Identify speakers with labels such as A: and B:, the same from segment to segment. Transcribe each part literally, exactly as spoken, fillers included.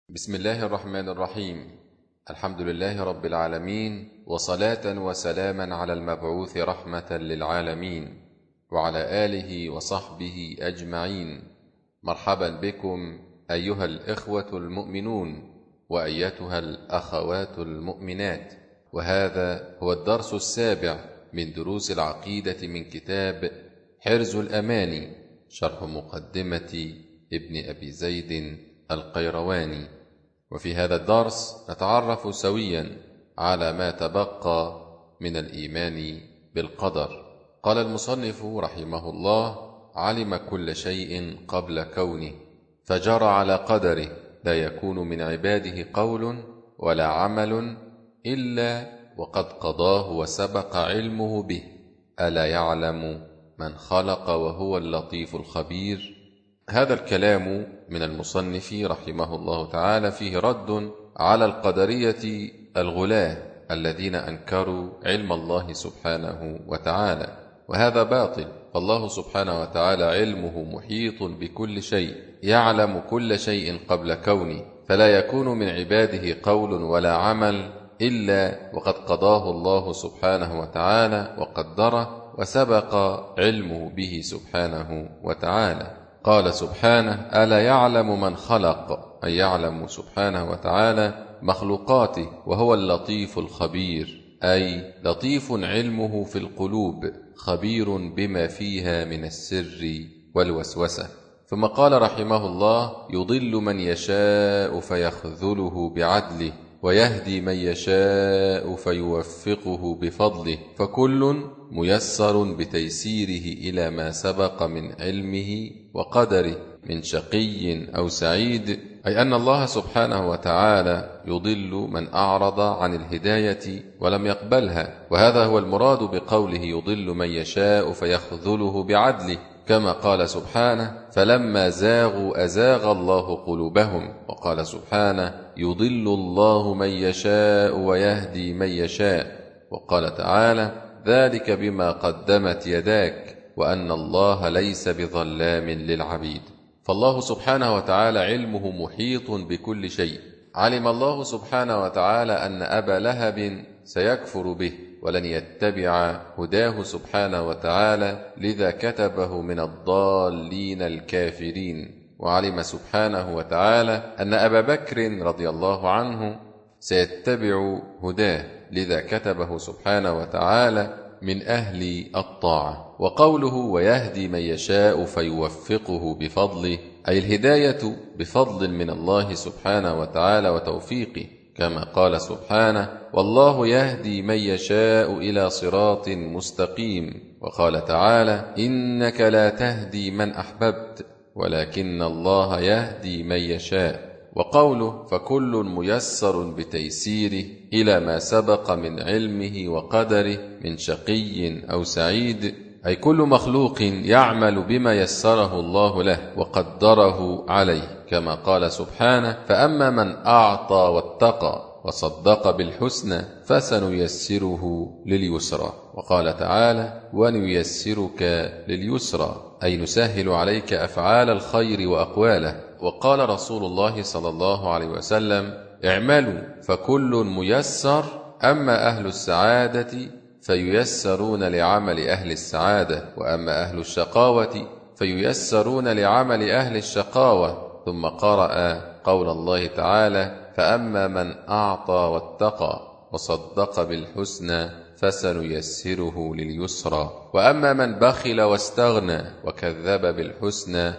A: بسم الله الرحمن الرحيم. الحمد لله رب العالمين، وصلاة وسلاما على المبعوث رحمة للعالمين وعلى آله وصحبه أجمعين. مرحبا بكم أيها الإخوة المؤمنون وأيتها الأخوات المؤمنات، وهذا هو الدرس السابع من دروس العقيدة من كتاب حرز الأماني، شرح مقدمة ابن أبي زيد القيرواني. وفي هذا الدرس نتعرف سويا على ما تبقى من الإيمان بالقدر. قال المصنف رحمه الله: علم كل شيء قبل كونه فجرى على قدره، لا يكون من عباده قول ولا عمل إلا وقد قضاه وسبق علمه به. ألا يعلم من خلق وهو اللطيف الخبير. هذا الكلام من المصنف رحمه الله تعالى فيه رد على القدرية الغلاة الذين أنكروا علم الله سبحانه وتعالى، وهذا باطل. فالله سبحانه وتعالى علمه محيط بكل شيء، يعلم كل شيء قبل كونه، فلا يكون من عباده قول ولا عمل إلا وقد قضاه الله سبحانه وتعالى وقدره وسبق علمه به سبحانه وتعالى. قال سبحانه: ألا يعلم من خلق، أي يعلم سبحانه وتعالى مخلوقاته، وهو اللطيف الخبير، أي لطيف علمه في القلوب، خبير بما فيها من السر والوسوسة. ثم قال رحمه الله: يضل من يشاء فيخذله بعدله، ويهدي من يشاء فيوفقه بفضله، فكل ميسر بتيسيره إلى ما سبق من علمه وقدره، من شقي أو سعيد، أي أن الله سبحانه وتعالى يضل من أعرض عن الهداية ولم يقبلها، وهذا هو المراد بقوله يضل من يشاء فيخذله بعدله، كما قال سبحانه: فلما زاغوا أزاغ الله قلوبهم. وقال سبحانه: يضل الله من يشاء ويهدي من يشاء. وقال تعالى: ذلك بما قدمت يداك وأن الله ليس بظلام للعبيد. فالله سبحانه وتعالى علمه محيط بكل شيء. علم الله سبحانه وتعالى أن أبا لهب سيكفر به ولن يتبع هداه سبحانه وتعالى، لذا كتبه من الضالين الكافرين. وعلم سبحانه وتعالى أن أبا بكر رضي الله عنه سيتبع هداه، لذا كتبه سبحانه وتعالى من أهل الطاعة. وقوله ويهدي من يشاء فيوفقه بفضله، أي الهداية بفضل من الله سبحانه وتعالى وتوفيقه، كما قال سبحانه: والله يهدي من يشاء إلى صراط مستقيم. وقال تعالى: إنك لا تهدي من أحببت ولكن الله يهدي من يشاء. وقوله فكل ميسر بتيسيره إلى ما سبق من علمه وقدره، من شقي أو سعيد، أي كل مخلوق يعمل بما يسره الله له وقدره عليه، كما قال سبحانه: فأما من أعطى واتقى وصدق بالحسنى فسنيسره لليسرى. وقال تعالى: ونيسرك لليسرى، أي نسهل عليك أفعال الخير وأقواله. وقال رسول الله صلى الله عليه وسلم: اعملوا فكل ميسر، أما أهل السعادة فييسرون لعمل أهل السعادة، وأما أهل الشقاوة فييسرون لعمل أهل الشقاوة. ثم قرأ قول الله تعالى: فأما من أعطى واتقى وصدق بالحسنى فسنيسره لليسرى، وأما من بخل واستغنى وكذب بالحسنى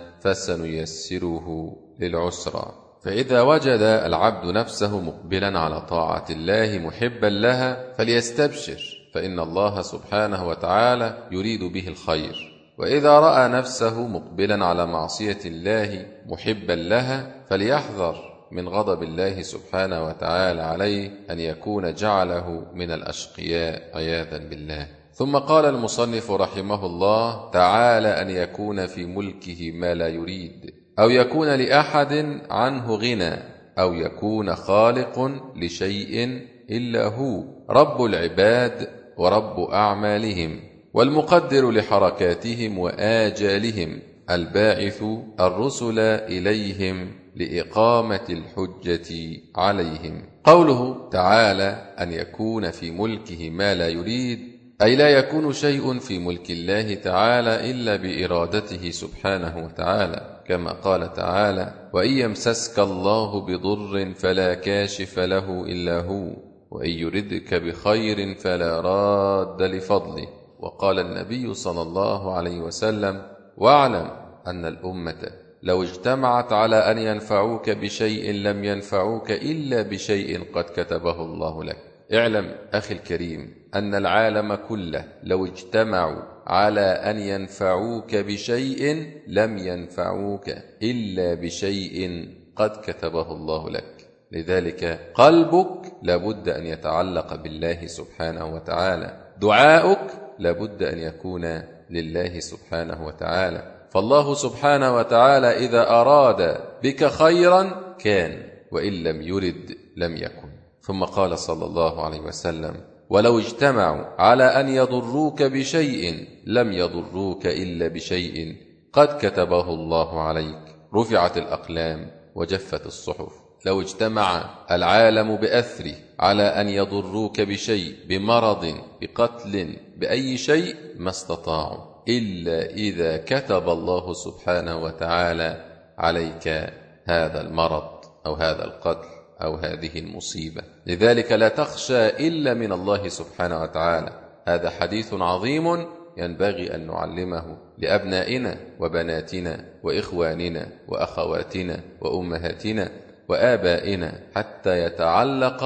A: فسنيسره للعسرى. فإذا وجد العبد نفسه مقبلا على طاعة الله محبا لها فليستبشر، فإن الله سبحانه وتعالى يريد به الخير. وإذا رأى نفسه مقبلا على معصية الله محبا لها فليحذر من غضب الله سبحانه وتعالى عليه، أن يكون جعله من الأشقياء عياذا بالله. ثم قال المصنف رحمه الله تعالى: أن يكون في ملكه ما لا يريد، أو يكون لأحد عنه غنى، أو يكون خالق لشيء إلا هو، رب العباد ورب أعمالهم، والمقدر لحركاتهم وآجالهم، الباعث الرسل إليهم لإقامة الحجة عليهم. قوله تعالى أن يكون في ملكه ما لا يريد، أي لا يكون شيء في ملك الله تعالى إلا بإرادته سبحانه وتعالى، كما قال تعالى وإن يمسسك الله بضر فلا كاشف له إلا هو وإن يردك بخير فلا راد لفضله. وقال النبي صلى الله عليه وسلم واعلم أن الأمة لو اجتمعت على أن ينفعوك بشيء لم ينفعوك إلا بشيء قد كتبه الله لك. اعلم أخي الكريم أن العالم كله لو اجتمعوا على أن ينفعوك بشيء لم ينفعوك إلا بشيء قد كتبه الله لك. لذلك قلبك لابد أن يتعلق بالله سبحانه وتعالى، دعاؤك لابد أن يكون لله سبحانه وتعالى. فالله سبحانه وتعالى إذا أراد بك خيرا كان، وإن لم يرد لم يكن. ثم قال صلى الله عليه وسلم ولو اجتمعوا على أن يضروك بشيء لم يضروك إلا بشيء قد كتبه الله عليك. رفعت الأقلام وجفت الصحف. لو اجتمع العالم بأثره على أن يضروك بشيء، بمرض، بقتل، بأي شيء، ما استطاعوا إلا إذا كتب الله سبحانه وتعالى عليك هذا المرض أو هذا القتل أو هذه المصيبة. لذلك لا تخشى إلا من الله سبحانه وتعالى. هذا حديث عظيم ينبغي أن نعلمه لأبنائنا وبناتنا وإخواننا وأخواتنا وأمهاتنا وآبائنا حتى يتعلق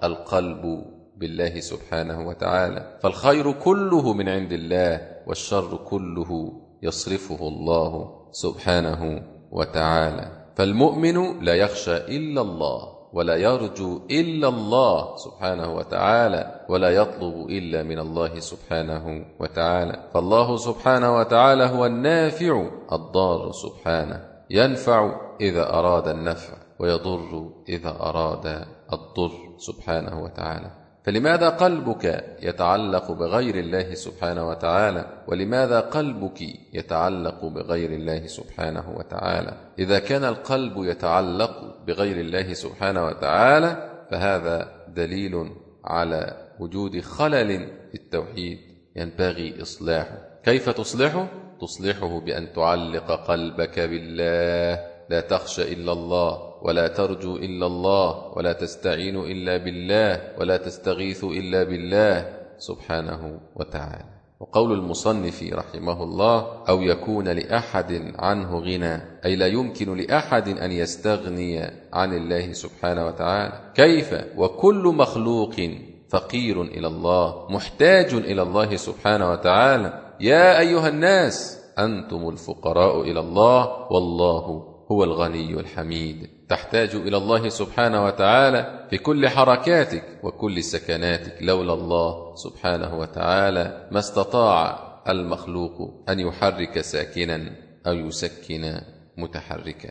A: القلب بالله سبحانه وتعالى. فالخير كله من عند الله والشر كله يصرفه الله سبحانه وتعالى. فالمؤمن لا يخشى إلا الله ولا يرجو إلا الله سبحانه وتعالى ولا يطلب إلا من الله سبحانه وتعالى. فالله سبحانه وتعالى هو النافع الضار سبحانه، ينفع إذا أراد النفع ويضر إذا أراد الضر سبحانه وتعالى. فلماذا قلبك يتعلق بغير الله سبحانه وتعالى؟ ولماذا قلبك يتعلق بغير الله سبحانه وتعالى؟ إذا كان القلب يتعلق بغير الله سبحانه وتعالى فهذا دليل على وجود خلل في التوحيد ينبغي إصلاحه. كيف تصلحه؟ تصلحه بأن تعلق قلبك بالله، لا تخشى إلا الله ولا ترجو إلا الله ولا تستعين إلا بالله ولا تستغيث إلا بالله سبحانه وتعالى. وقول المصنف رحمه الله أو يكون لأحد عنه غنى، أي لا يمكن لأحد أن يستغني عن الله سبحانه وتعالى. كيف وكل مخلوق فقير إلى الله محتاج إلى الله سبحانه وتعالى. يا أيها الناس أنتم الفقراء إلى الله والله هو الغني الحميد. تحتاج إلى الله سبحانه وتعالى في كل حركاتك وكل سكناتك. لولا الله سبحانه وتعالى ما استطاع المخلوق أن يحرك ساكنا أو يسكن متحركا.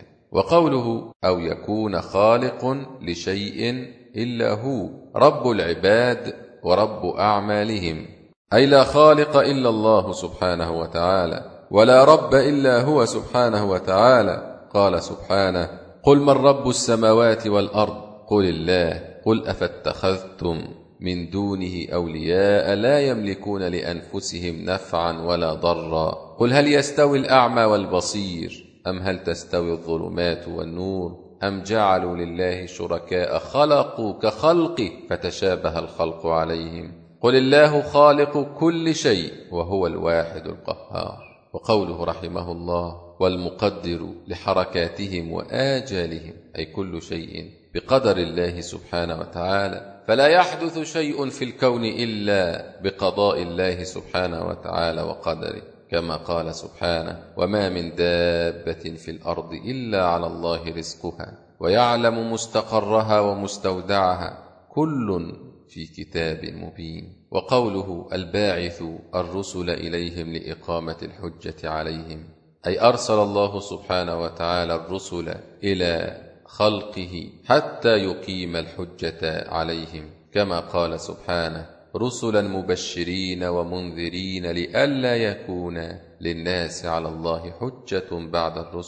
A: وقوله أو يكون خالق لشيء إلا هو رب العباد ورب أعمالهم، أي لا خالق إلا الله سبحانه وتعالى ولا رب إلا هو سبحانه وتعالى. قال سبحانه قل من رب السماوات والأرض قل الله قل أفاتخذتم من دونه أولياء لا يملكون لأنفسهم نفعا ولا ضرا قل هل يستوي الأعمى والبصير أم هل تستوي الظلمات والنور أم جعلوا لله شركاء خلقوا كخلقه فتشابه الخلق عليهم قل الله خالق كل شيء وهو الواحد القهار. وقوله رحمه الله والمقدر لحركاتهم وآجالهم، أي كل شيء بقدر الله سبحانه وتعالى، فلا يحدث شيء في الكون إلا بقضاء الله سبحانه وتعالى وقدره، كما قال سبحانه وما من دابة في الأرض إلا على الله رزقها ويعلم مستقرها ومستودعها كل في كتاب مبين. وقوله الباعث الرسل إليهم لإقامة الحجة عليهم، أي أرسل الله سبحانه وتعالى الرسل إلى خلقه حتى يقيم الحجة عليهم، كما قال سبحانه رسلا مبشرين ومنذرين لئلا يكون للناس على الله حجة بعد الرسل.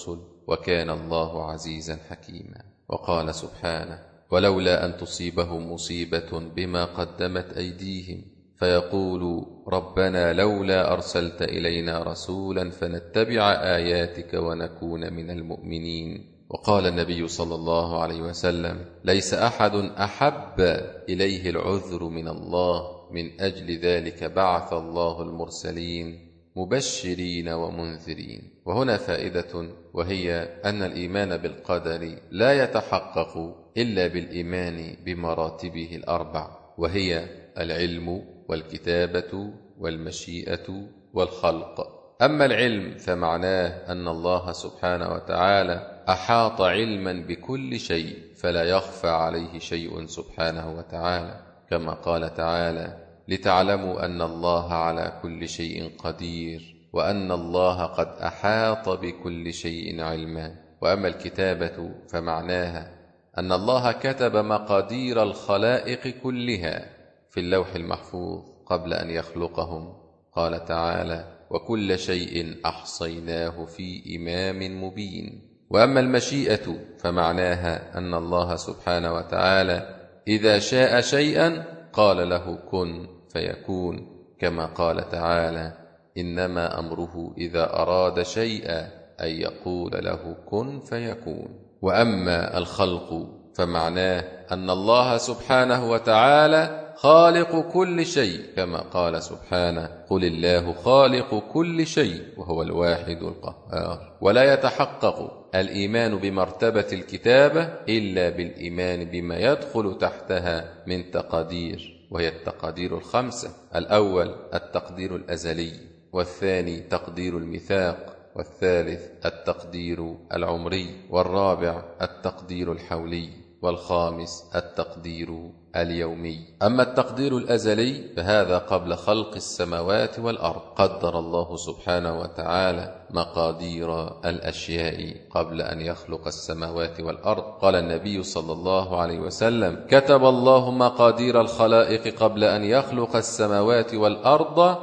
A: وكان الله عزيزا حكيما. وقال سبحانه: ولولا أن تصيبهم مصيبة بما قدمت أيديهم فيقولوا ربنا لولا أرسلت إلينا رسولا فنتبع آياتك ونكون من المؤمنين. وقال النبي صلى الله عليه وسلم: ليس أحد أحب إليه العذر من الله، من أجل ذلك بعث الله المرسلين مبشرين ومنذرين. وهنا فائدة، وهي أن الإيمان بالقدر لا يتحقق إلا بالإيمان بمراتبه الأربع، وهي العلم والكتابة والمشيئة والخلق. أما العلم فمعناه أن الله سبحانه وتعالى أحاط علما بكل شيء، فلا يخفى عليه شيء سبحانه وتعالى، كما قال تعالى: لتعلموا أن الله على كل شيء قدير وأن الله قد أحاط بكل شيء علما. وأما الكتابة فمعناها أن الله كتب مقادير الخلائق كلها في اللوح المحفوظ قبل أن يخلقهم. قال تعالى: وكل شيء أحصيناه في إمام مبين. وأما المشيئة فمعناها أن الله سبحانه وتعالى إذا شاء شيئا قال له كن فيكون، كما قال تعالى: إنما أمره إذا أراد شيئا أن يقول له كن فيكون. وأما الخلق فمعناه أن الله سبحانه وتعالى خالق كل شيء، كما قال سبحانه: قل الله خالق كل شيء وهو الواحد القهار. ولا يتحقق الإيمان بمرتبة الكتابة إلا بالإيمان بما يدخل تحتها من تقادير، وهي التقادير الخمسة: الأول التقدير الأزلي، والثاني تقدير الميثاق، والثالث التقدير العمري، والرابع التقدير الحولي، والخامس التقدير اليومي. أما التقدير الأزلي فهذا قبل خلق السماوات والأرض، قدر الله سبحانه وتعالى مقادير الأشياء قبل أن يخلق السماوات والأرض. قال النبي صلى الله عليه وسلم: كتب الله مقادير الخلائق قبل أن يخلق السماوات والأرض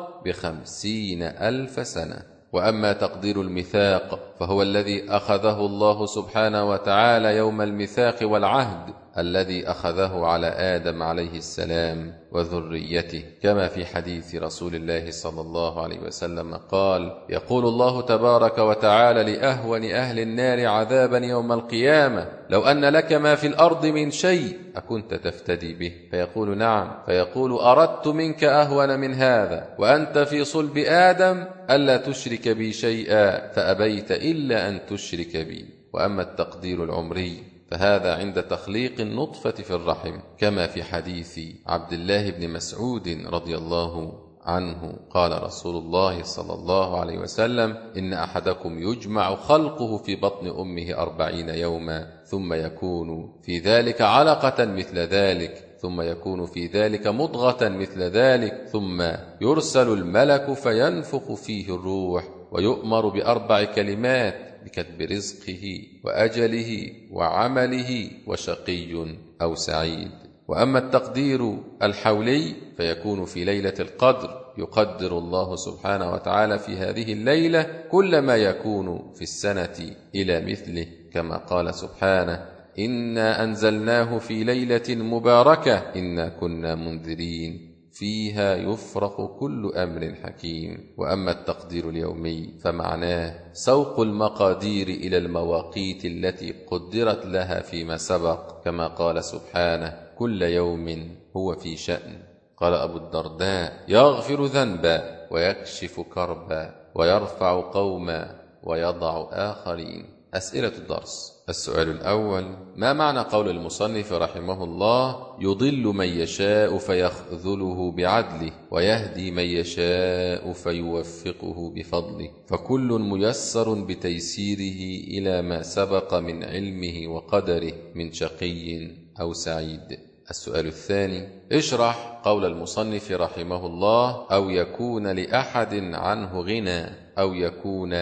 A: بخمسين ألف سنة. وأما تقدير الميثاق فهو الذي أخذه الله سبحانه وتعالى يوم الميثاق والعهد الذي أخذه على آدم عليه السلام وذريته، كما في حديث رسول الله صلى الله عليه وسلم قال: يقول الله تبارك وتعالى لأهون أهل النار عذابا يوم القيامة: لو أن لك ما في الأرض من شيء أكنت تفتدي به؟ فيقول: نعم. فيقول: أردت منك أهون من هذا، وأنت في صلب آدم ألا تشرك بي شيئا فأبيت إلا أن تشرك بي. وأما التقدير العمري فهذا عند تخليق النطفة في الرحم، كما في حديث عبد الله بن مسعود رضي الله عنه قال رسول الله صلى الله عليه وسلم: إن أحدكم يجمع خلقه في بطن أمه أربعين يوما ثم يكون في ذلك علقة مثل ذلك، ثم يكون في ذلك مضغة مثل ذلك، ثم يرسل الملك فينفخ فيه الروح ويؤمر بأربع كلمات: بكتب رزقه وأجله وعمله وشقي أو سعيد. وأما التقدير الحولي فيكون في ليلة القدر، يقدر الله سبحانه وتعالى في هذه الليلة كل ما يكون في السنة إلى مثله، كما قال سبحانه: إنا أنزلناه في ليلة مباركة إنا كنا منذرين فيها يفرق كل أمر حكيم. وأما التقدير اليومي فمعناه سوق المقادير إلى المواقيت التي قدرت لها فيما سبق، كما قال سبحانه: كل يوم هو في شأن. قال أبو الدرداء: يغفر ذنبا ويكشف كربا ويرفع قوما ويضع آخرين. أسئلة الدرس: السؤال الأول: ما معنى قول المصنف رحمه الله: يضل من يشاء فيخذله بعدله ويهدي من يشاء فيوفقه بفضله، فكل ميسر بتيسيره إلى ما سبق من علمه وقدره من شقي أو سعيد. السؤال الثاني: اشرح قول المصنف رحمه الله: أو يكون لأحد عنه غنى، أو يكون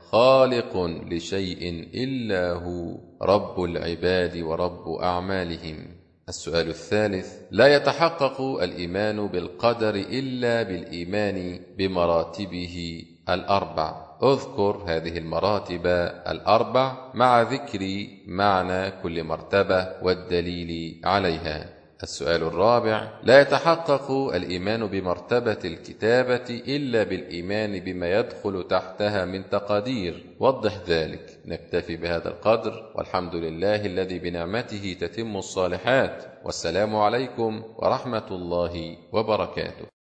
A: خالق لشيء إلا هو رب العباد ورب أعمالهم. السؤال الثالث: لا يتحقق الإيمان بالقدر إلا بالإيمان بمراتبه الأربع. اذكر هذه المراتب الأربع مع ذكر معنى كل مرتبة والدليل عليها. السؤال الرابع: لا يتحقق الإيمان بمرتبة الكتابة إلا بالإيمان بما يدخل تحتها من تقادير، وضح ذلك. نكتفي بهذا القدر، والحمد لله الذي بنعمته تتم الصالحات، والسلام عليكم ورحمة الله وبركاته.